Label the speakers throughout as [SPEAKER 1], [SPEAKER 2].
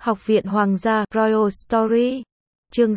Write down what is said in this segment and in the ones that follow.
[SPEAKER 1] Học viện Hoàng gia, Royal Story. Chương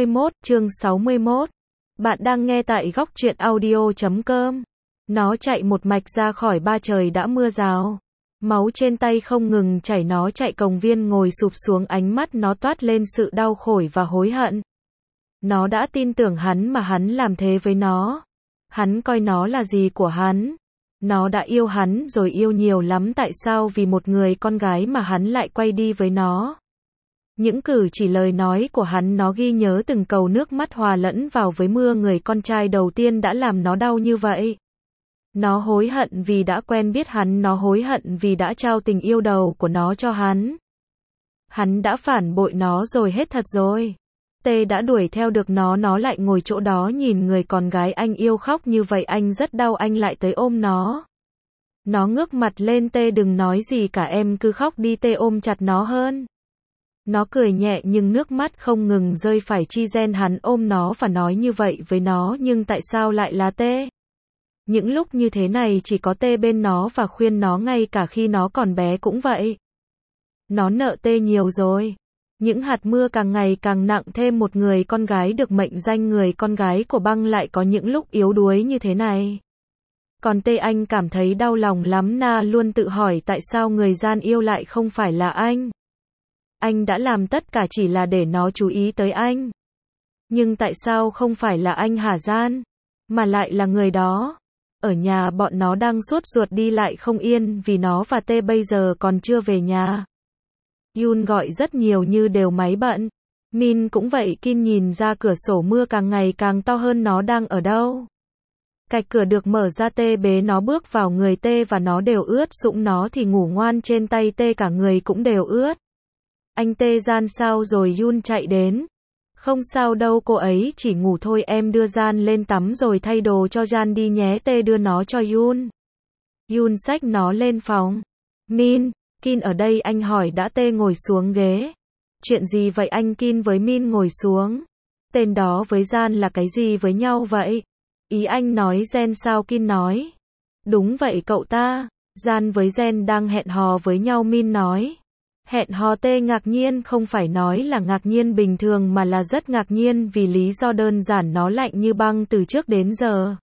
[SPEAKER 1] 61. Bạn đang nghe tại góc truyện audio.com. Nó chạy một mạch ra khỏi ba trời đã mưa rào. Máu trên tay không ngừng chảy, nó chạy công viên ngồi sụp xuống, ánh mắt nó toát lên sự đau khổ và hối hận. Nó đã tin tưởng hắn mà hắn làm thế với nó. Hắn coi nó là gì của hắn. Nó đã yêu hắn rồi, yêu nhiều lắm, tại sao vì một người con gái mà hắn lại quay đi với nó. Những cử chỉ lời nói của hắn, nó ghi nhớ từng cầu nước mắt hòa lẫn vào với mưa người con trai đầu tiên đã làm nó đau như vậy. Nó hối hận vì đã quen biết hắn, nó hối hận vì đã trao tình yêu đầu của nó cho hắn. Hắn đã phản bội nó rồi, hết thật rồi. Tê đã đuổi theo được nó lại ngồi chỗ đó nhìn người con gái anh yêu khóc như vậy, anh rất đau, anh lại tới ôm nó. Nó ngước mặt lên, Tê đừng nói gì cả, em cứ khóc đi. Tê ôm chặt nó hơn. Nó cười nhẹ nhưng nước mắt không ngừng rơi, phải chi Jen hắn ôm nó và nói như vậy với nó, nhưng tại sao lại là Tê? Những lúc như thế này chỉ có Tê bên nó và khuyên nó, ngay cả khi nó còn bé cũng vậy. Nó nợ Tê nhiều rồi. Những hạt mưa càng ngày càng nặng, thêm một người con gái được mệnh danh người con gái của băng lại có những lúc yếu đuối như thế này. Còn Tê, anh cảm thấy đau lòng lắm. Na luôn tự hỏi tại sao người Gian yêu lại không phải là anh. Anh đã làm tất cả chỉ là để nó chú ý tới anh. Nhưng tại sao không phải là anh hả Gian? Mà lại là người đó. Ở nhà bọn nó đang sốt ruột đi lại không yên vì nó và Tê bây giờ còn chưa về nhà. Yoon gọi rất nhiều như đều máy bận. Min cũng vậy. Kin nhìn ra cửa sổ, mưa càng ngày càng to hơn. Nó đang ở đâu? Cạch cửa được mở ra, Tê bế nó bước vào người Tê và nó đều ướt sũng. Nó thì ngủ ngoan trên tay Tê, cả người cũng đều ướt. Anh Tê, Gian sao rồi? Yoon chạy đến. Không sao đâu, cô ấy chỉ ngủ thôi, em đưa Gian lên tắm rồi thay đồ cho Gian đi nhé. Tê đưa nó cho Yoon. Yoon xách nó lên phòng. Min, Kin ở đây, anh hỏi đã. Tê ngồi xuống ghế. Chuyện gì vậy anh? Kin với Min ngồi xuống. Tên đó với Gian là cái gì với nhau vậy? Ý anh nói Jen sao? Kin nói. Đúng vậy cậu ta. Gian với Jen đang hẹn hò với nhau, Min nói. Hẹn hò? Tê ngạc nhiên, không phải nói là ngạc nhiên bình thường mà là rất ngạc nhiên vì lý do đơn giản nó lạnh như băng từ trước đến giờ.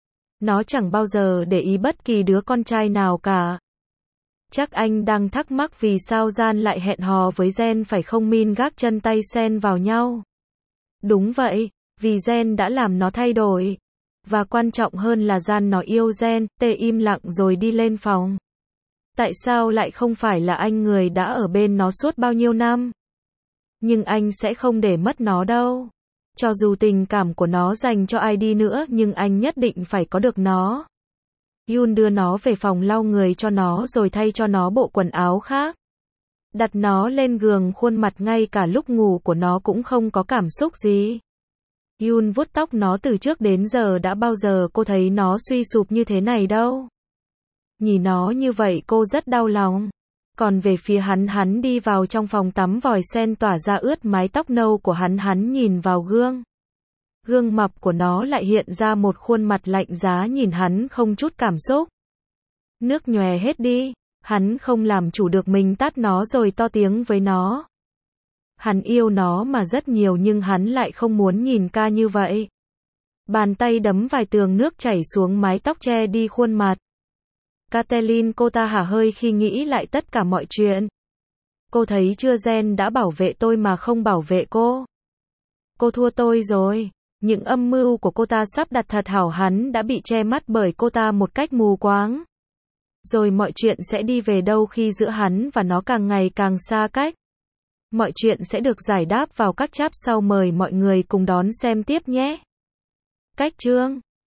[SPEAKER 1] Nó chẳng bao giờ để ý bất kỳ đứa con trai nào cả. Chắc anh đang thắc mắc vì sao Gian lại hẹn hò với Jen phải không? Min gác chân tay xen vào nhau. Đúng vậy, vì Jen đã làm nó thay đổi. Và quan trọng hơn là Gian nó yêu Jen. Tê im lặng rồi đi lên phòng. Tại sao lại không phải là anh, người đã ở bên nó suốt bao nhiêu năm? Nhưng anh sẽ không để mất nó đâu. Cho dù tình cảm của nó dành cho ai đi nữa, nhưng anh nhất định phải có được nó. Yoon đưa nó về phòng, lau người cho nó rồi thay cho nó bộ quần áo khác. Đặt nó lên giường, khuôn mặt ngay cả lúc ngủ của nó cũng không có cảm xúc gì. Yoon vuốt tóc nó, từ trước đến giờ đã bao giờ cô thấy nó suy sụp như thế này đâu. Nhìn nó như vậy cô rất đau lòng. Còn về phía hắn đi vào trong phòng tắm, vòi sen tỏa ra ướt mái tóc nâu của hắn nhìn vào gương. Gương mặt của nó lại hiện ra một khuôn mặt lạnh giá, nhìn hắn không chút cảm xúc. Nước nhòe hết đi. Hắn không làm chủ được mình tát nó rồi to tiếng với nó. Hắn yêu nó mà rất nhiều, nhưng hắn lại không muốn nhìn ca như vậy. Bàn tay đấm vài tường, nước chảy xuống mái tóc che đi khuôn mặt. Catelyn, cô ta hả hơi khi nghĩ lại tất cả mọi chuyện. Cô thấy chưa, Jen đã bảo vệ tôi mà không bảo vệ cô. Cô thua tôi rồi. Những âm mưu của cô ta sắp đặt thật hảo hắn đã bị che mắt bởi cô ta một cách mù quáng. Rồi mọi chuyện sẽ đi về đâu khi giữa hắn và nó càng ngày càng xa cách. Mọi chuyện sẽ được giải đáp vào các chap sau, mời mọi người cùng đón xem tiếp nhé. Cách chương